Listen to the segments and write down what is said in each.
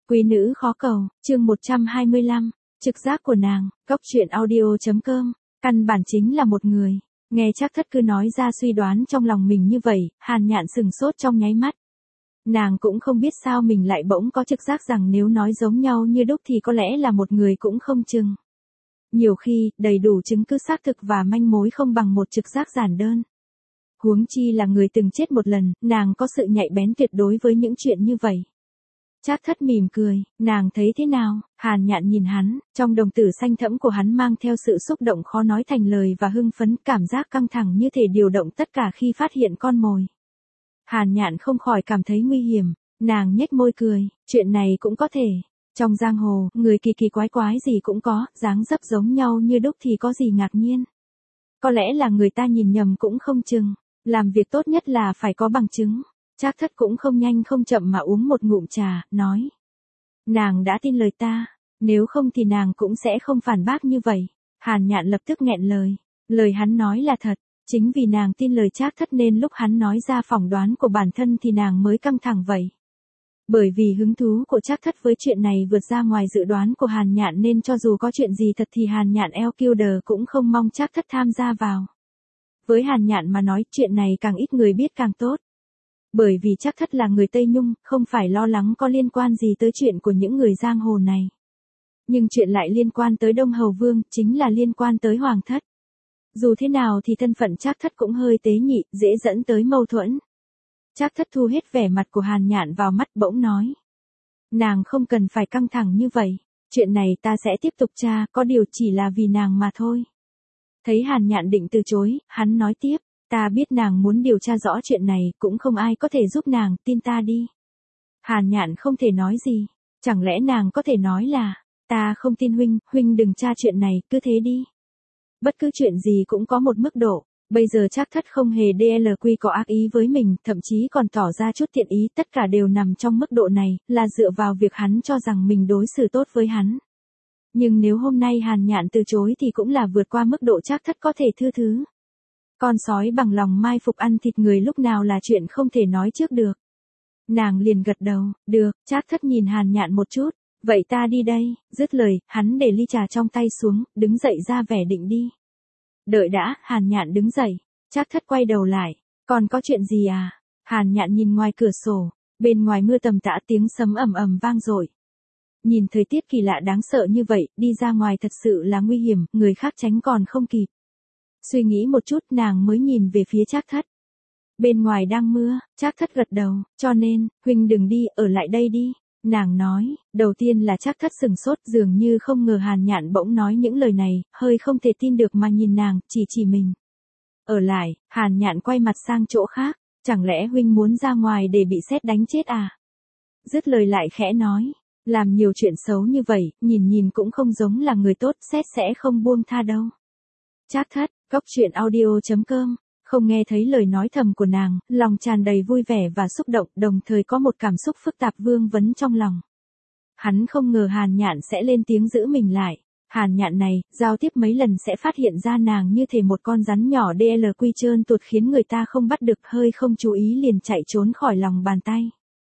Quý nữ khó cầu, chương 125, trực giác của nàng, góc truyện audio.com, căn bản chính là một người. Nghe Trác Thất cứ nói ra suy đoán trong lòng mình như vậy, Hàn Nhạn sừng sốt trong nháy mắt. Nàng cũng không biết sao mình lại bỗng có trực giác rằng nếu nói giống nhau như đúc thì có lẽ là một người cũng không chừng. Nhiều khi, đầy đủ chứng cứ xác thực và manh mối không bằng một trực giác giản đơn. Huống chi là người từng chết một lần, nàng có sự nhạy bén tuyệt đối với những chuyện như vậy. Trác Thất mỉm cười, nàng thấy thế nào? Hàn Nhạn nhìn hắn, trong đồng tử xanh thẫm của hắn mang theo sự xúc động khó nói thành lời và hưng phấn, cảm giác căng thẳng như thể điều động tất cả khi phát hiện con mồi. Hàn Nhạn không khỏi cảm thấy nguy hiểm, nàng nhếch môi cười, chuyện này cũng có thể. Trong giang hồ, người kỳ kỳ quái quái gì cũng có, dáng dấp giống nhau như đúc thì có gì ngạc nhiên. Có lẽ là người ta nhìn nhầm cũng không chừng, làm việc tốt nhất là phải có bằng chứng. Trác Thất cũng không nhanh không chậm mà uống một ngụm trà, nói. Nàng đã tin lời ta, nếu không thì nàng cũng sẽ không phản bác như vậy. Hàn Nhạn lập tức nghẹn lời. Lời hắn nói là thật, chính vì nàng tin lời Trác Thất nên lúc hắn nói ra phỏng đoán của bản thân thì nàng mới căng thẳng vậy. Bởi vì hứng thú của Trác Thất với chuyện này vượt ra ngoài dự đoán của Hàn Nhạn nên cho dù có chuyện gì thật thì Hàn Nhạn Elkilder cũng không mong Trác Thất tham gia vào. Với Hàn Nhạn mà nói chuyện này càng ít người biết càng tốt. Bởi vì Trác Thất là người Tây Nhung, không phải lo lắng có liên quan gì tới chuyện của những người giang hồ này. Nhưng chuyện lại liên quan tới Đông Hầu Vương, chính là liên quan tới Hoàng thất. Dù thế nào thì thân phận Trác Thất cũng hơi tế nhị, dễ dẫn tới mâu thuẫn. Trác Thất thu hết vẻ mặt của Hàn Nhạn vào mắt bỗng nói. Nàng không cần phải căng thẳng như vậy, chuyện này ta sẽ tiếp tục tra, có điều chỉ là vì nàng mà thôi. Thấy Hàn Nhạn định từ chối, hắn nói tiếp. Ta biết nàng muốn điều tra rõ chuyện này, cũng không ai có thể giúp nàng, tin ta đi. Hàn Nhạn không thể nói gì, chẳng lẽ nàng có thể nói là, ta không tin huynh đừng tra chuyện này, cứ thế đi. Bất cứ chuyện gì cũng có một mức độ, bây giờ Trác Thất không hề DLQ có ác ý với mình, thậm chí còn tỏ ra chút thiện ý, tất cả đều nằm trong mức độ này, là dựa vào việc hắn cho rằng mình đối xử tốt với hắn. Nhưng nếu hôm nay Hàn Nhạn từ chối thì cũng là vượt qua mức độ Trác Thất có thể thư thứ. Con sói bằng lòng mai phục ăn thịt người lúc nào là chuyện không thể nói trước được. Nàng liền gật đầu, được. Trác Thất nhìn Hàn Nhạn một chút, vậy ta đi đây. Dứt lời, hắn để ly trà trong tay xuống, đứng dậy ra vẻ định đi. Đợi đã, Hàn Nhạn đứng dậy. Trác Thất quay đầu lại, còn có chuyện gì à? Hàn Nhạn nhìn ngoài cửa sổ, bên ngoài mưa tầm tã, tiếng sấm ầm ầm vang dội. Nhìn thời tiết kỳ lạ đáng sợ như vậy, đi ra ngoài thật sự là nguy hiểm, người khác tránh còn không kịp. Suy nghĩ một chút nàng mới nhìn về phía Trác Thất. Bên ngoài đang mưa, Trác Thất gật đầu, cho nên, huynh đừng đi, ở lại đây đi. Nàng nói, đầu tiên là Trác Thất sừng sốt, dường như không ngờ Hàn Nhạn bỗng nói những lời này, hơi không thể tin được mà nhìn nàng, chỉ mình. Ở lại, Hàn Nhạn quay mặt sang chỗ khác, chẳng lẽ huynh muốn ra ngoài để bị sét đánh chết à? Dứt lời lại khẽ nói, làm nhiều chuyện xấu như vậy, nhìn cũng không giống là người tốt, sét sẽ không buông tha đâu. Trác Thất, góc truyện audio.com, không nghe thấy lời nói thầm của nàng, lòng tràn đầy vui vẻ và xúc động, đồng thời có một cảm xúc phức tạp vương vấn trong lòng. Hắn không ngờ Hàn Nhạn sẽ lên tiếng giữ mình lại. Hàn Nhạn này, giao tiếp mấy lần sẽ phát hiện ra nàng như thể một con rắn nhỏ DLQ trơn tuột khiến người ta không bắt được, hơi không chú ý liền chạy trốn khỏi lòng bàn tay.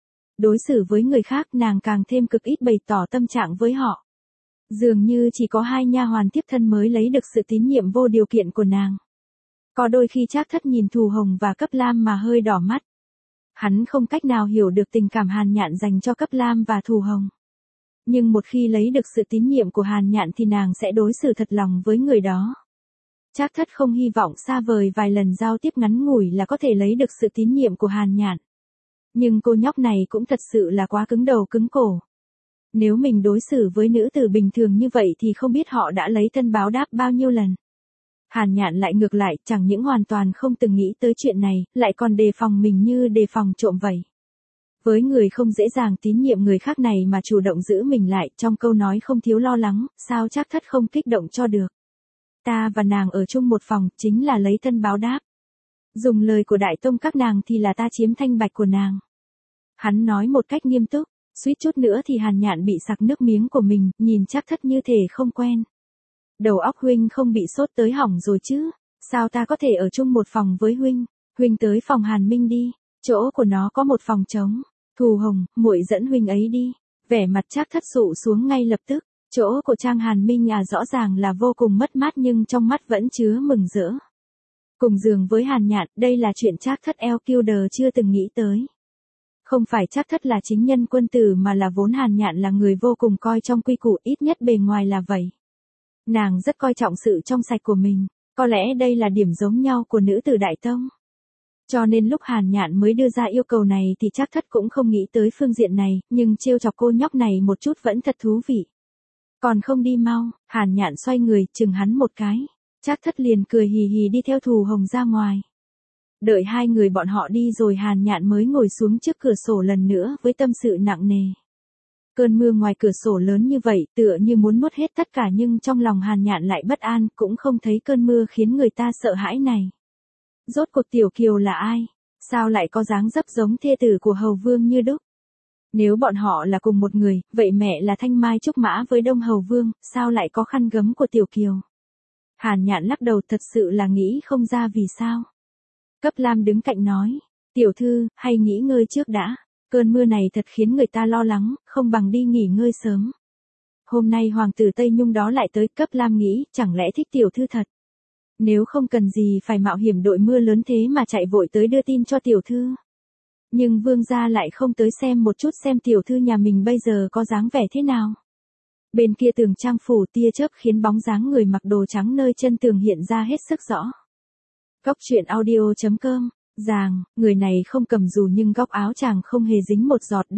Đối xử với người khác nàng càng thêm cực ít bày tỏ tâm trạng với họ. Dường như chỉ có hai nha hoàn tiếp thân mới lấy được sự tín nhiệm vô điều kiện của nàng. Có đôi khi Trác Thất nhìn Thù Hồng và Cấp Lam mà hơi đỏ mắt. Hắn không cách nào hiểu được tình cảm Hàn Nhạn dành cho Cấp Lam và Thù Hồng. Nhưng một khi lấy được sự tín nhiệm của Hàn Nhạn thì nàng sẽ đối xử thật lòng với người đó. Trác Thất không hy vọng xa vời vài lần giao tiếp ngắn ngủi là có thể lấy được sự tín nhiệm của Hàn Nhạn. Nhưng cô nhóc này cũng thật sự là quá cứng đầu cứng cổ. Nếu mình đối xử với nữ tử bình thường như vậy thì không biết họ đã lấy thân báo đáp bao nhiêu lần. Hàn Nhạn lại ngược lại, chẳng những hoàn toàn không từng nghĩ tới chuyện này, lại còn đề phòng mình như đề phòng trộm vậy. Với người không dễ dàng tín nhiệm người khác này mà chủ động giữ mình lại, trong câu nói không thiếu lo lắng, sao Trác Thất không kích động cho được. Ta và nàng ở chung một phòng, chính là lấy thân báo đáp. Dùng lời của Đại Tông các nàng thì là ta chiếm thanh bạch của nàng. Hắn nói một cách nghiêm túc. Suýt chút nữa thì Hàn Nhạn bị sặc nước miếng của mình, nhìn Trác Thất như thể không quen. Đầu óc huynh không bị sốt tới hỏng rồi chứ? Sao ta có thể ở chung một phòng với huynh? Huynh tới phòng Hàn Minh đi, chỗ của nó có một phòng trống. Thù Hồng, muội dẫn huynh ấy đi. Vẻ mặt Trác Thất sụ xuống ngay lập tức, chỗ của Trang Hàn Minh rõ ràng là vô cùng mất mát nhưng trong mắt vẫn chứa mừng rỡ. Cùng giường với Hàn Nhạn, đây là chuyện Trác Thất Elkiuder chưa từng nghĩ tới. Không phải Trác Thất là chính nhân quân tử mà là vốn Hàn Nhạn là người vô cùng coi trong quy củ, ít nhất bề ngoài là vậy. Nàng rất coi trọng sự trong sạch của mình, có lẽ đây là điểm giống nhau của nữ tử Đại Tông. Cho nên lúc Hàn Nhạn mới đưa ra yêu cầu này thì Trác Thất cũng không nghĩ tới phương diện này, nhưng trêu chọc cô nhóc này một chút vẫn thật thú vị. Còn không đi mau, Hàn Nhạn xoay người chừng hắn một cái. Trác Thất liền cười hì hì đi theo Thù Hồng ra ngoài. Đợi hai người bọn họ đi rồi Hàn Nhạn mới ngồi xuống trước cửa sổ lần nữa với tâm sự nặng nề. Cơn mưa ngoài cửa sổ lớn như vậy tựa như muốn nuốt hết tất cả nhưng trong lòng Hàn Nhạn lại bất an, cũng không thấy cơn mưa khiến người ta sợ hãi này. Rốt cuộc Tiểu Kiều là ai? Sao lại có dáng dấp giống thê tử của Hầu Vương như đúc? Nếu bọn họ là cùng một người, vậy mẹ là Thanh Mai Trúc Mã với Đông Hầu Vương, sao lại có khăn gấm của Tiểu Kiều? Hàn Nhạn lắc đầu, thật sự là nghĩ không ra vì sao. Cấp Lam đứng cạnh nói, tiểu thư, hay nghỉ ngơi trước đã, cơn mưa này thật khiến người ta lo lắng, không bằng đi nghỉ ngơi sớm. Hôm nay hoàng tử Tây Nhung đó lại tới, Cấp Lam nghĩ, chẳng lẽ thích tiểu thư thật. Nếu không cần gì phải mạo hiểm đội mưa lớn thế mà chạy vội tới đưa tin cho tiểu thư. Nhưng vương gia lại không tới xem một chút xem tiểu thư nhà mình bây giờ có dáng vẻ thế nào. Bên kia tường trang phủ tia chớp khiến bóng dáng người mặc đồ trắng nơi chân tường hiện ra hết sức rõ. Góc truyện audio.com, Giàng, người này không cầm dù nhưng góc áo chàng không hề dính một giọt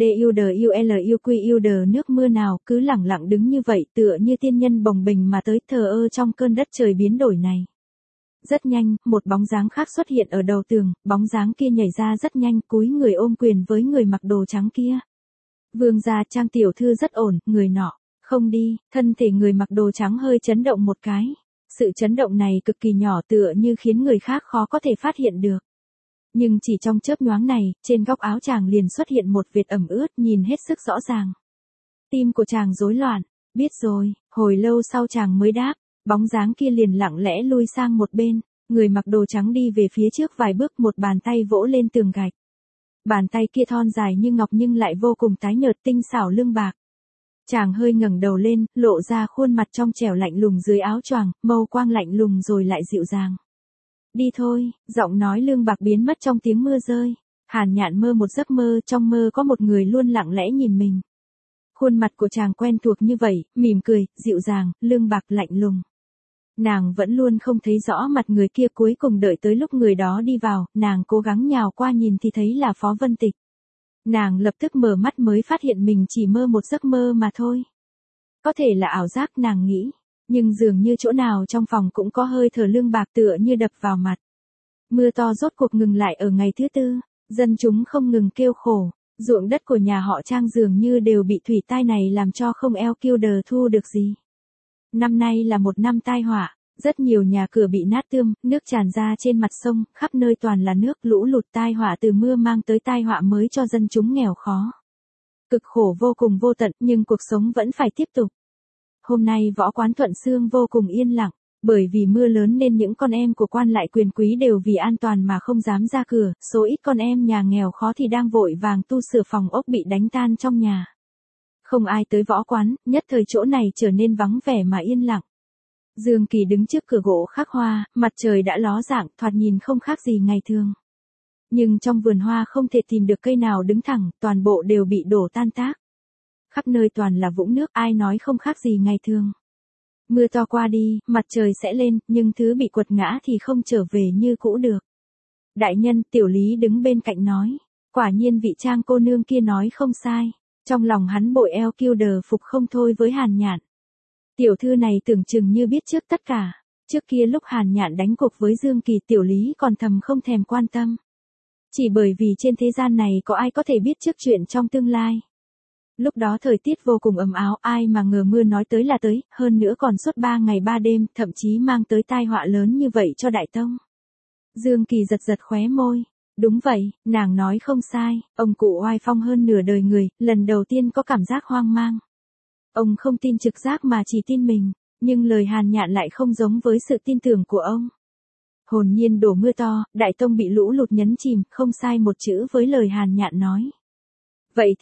DUDULUQUD nước mưa nào, cứ lẳng lặng đứng như vậy tựa như tiên nhân bồng bềnh mà tới thờ ơ trong cơn đất trời biến đổi này. Rất nhanh, một bóng dáng khác xuất hiện ở đầu tường, bóng dáng kia nhảy ra rất nhanh, cúi người ôm quyền với người mặc đồ trắng kia. Vương gia, Trang tiểu thư rất ổn, người nọ. Không đi, thân thể người mặc đồ trắng hơi chấn động một cái. Sự chấn động này cực kỳ nhỏ tựa như khiến người khác khó có thể phát hiện được. Nhưng chỉ trong chớp nhoáng này, trên góc áo chàng liền xuất hiện một vệt ẩm ướt nhìn hết sức rõ ràng. Tim của chàng rối loạn, biết rồi, hồi lâu sau chàng mới đáp, bóng dáng kia liền lặng lẽ lui sang một bên, người mặc đồ trắng đi về phía trước vài bước, một bàn tay vỗ lên tường gạch. Bàn tay kia thon dài như ngọc nhưng lại vô cùng tái nhợt, tinh xảo lưng bạc. Chàng hơi ngẩng đầu lên, lộ ra khuôn mặt trong trẻo lạnh lùng dưới áo choàng, mâu quang lạnh lùng rồi lại dịu dàng. Đi thôi, giọng nói lương bạc biến mất trong tiếng mưa rơi. Hàn Nhạn mơ một giấc mơ, trong mơ có một người luôn lặng lẽ nhìn mình. Khuôn mặt của chàng quen thuộc như vậy, mỉm cười, dịu dàng, lương bạc lạnh lùng. Nàng vẫn luôn không thấy rõ mặt người kia, cuối cùng đợi tới lúc người đó đi vào, nàng cố gắng nhào qua nhìn thì thấy là Phó Vân Tịch. Nàng lập tức mở mắt mới phát hiện mình chỉ mơ một giấc mơ mà thôi. Có thể là ảo giác nàng nghĩ, nhưng dường như chỗ nào trong phòng cũng có hơi thở lương bạc tựa như đập vào mặt. Mưa to rốt cuộc ngừng lại ở ngày thứ tư, dân chúng không ngừng kêu khổ, ruộng đất của nhà họ Trang dường như đều bị thủy tai này làm cho không Elkiuder thu được gì. Năm nay là một năm tai họa, rất nhiều nhà cửa bị nát tươm, nước tràn ra trên mặt sông, khắp nơi toàn là nước, lũ lụt, tai họa từ mưa mang tới tai họa mới cho dân chúng nghèo khó. Cực khổ vô cùng vô tận, nhưng cuộc sống vẫn phải tiếp tục. Hôm nay võ quán Thuận Xương vô cùng yên lặng, bởi vì mưa lớn nên những con em của quan lại quyền quý đều vì an toàn mà không dám ra cửa, số ít con em nhà nghèo khó thì đang vội vàng tu sửa phòng ốc bị đánh tan trong nhà. Không ai tới võ quán, nhất thời chỗ này trở nên vắng vẻ mà yên lặng. Dương Kỳ đứng trước cửa gỗ khắc hoa, mặt trời đã ló dạng, thoạt nhìn không khác gì ngày thường. Nhưng trong vườn hoa không thể tìm được cây nào đứng thẳng, toàn bộ đều bị đổ tan tác. Khắp nơi toàn là vũng nước, ai nói không khác gì ngày thường. Mưa to qua đi, mặt trời sẽ lên, nhưng thứ bị quật ngã thì không trở về như cũ được. Đại nhân, Tiểu Lý đứng bên cạnh nói, quả nhiên vị Trang cô nương kia nói không sai. Trong lòng hắn bội Elkiuder phục không thôi với Hàn Nhạn. Tiểu thư này tưởng chừng như biết trước tất cả. Trước kia lúc Hàn Nhạn đánh cuộc với Dương Kỳ, Tiểu Lý còn thầm không thèm quan tâm. Chỉ bởi vì trên thế gian này có ai có thể biết trước chuyện trong tương lai. Lúc đó thời tiết vô cùng ấm áo, ai mà ngờ mưa nói tới là tới, hơn nữa còn suốt 3 ngày 3 đêm, thậm chí mang tới tai họa lớn như vậy cho Đại Tông. Dương Kỳ giật giật khóe môi. Đúng vậy, nàng nói không sai, ông cụ oai phong hơn nửa đời người, lần đầu tiên có cảm giác hoang mang. Ông không tin trực giác mà chỉ tin mình, nhưng lời Hàn Nhạn lại không giống với sự tin tưởng của ông. Hồn nhiên đổ mưa to, Đại Tông bị lũ lụt nhấn chìm, không sai một chữ với lời Hàn Nhạn nói. Vậy thì,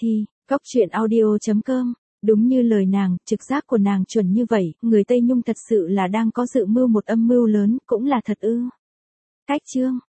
Cóc truyện audio.com. Đúng như lời nàng, trực giác của nàng chuẩn như vậy, người Tây Nhung thật sự là đang có dự mưu một âm mưu lớn, cũng là thật ư. Cách chương.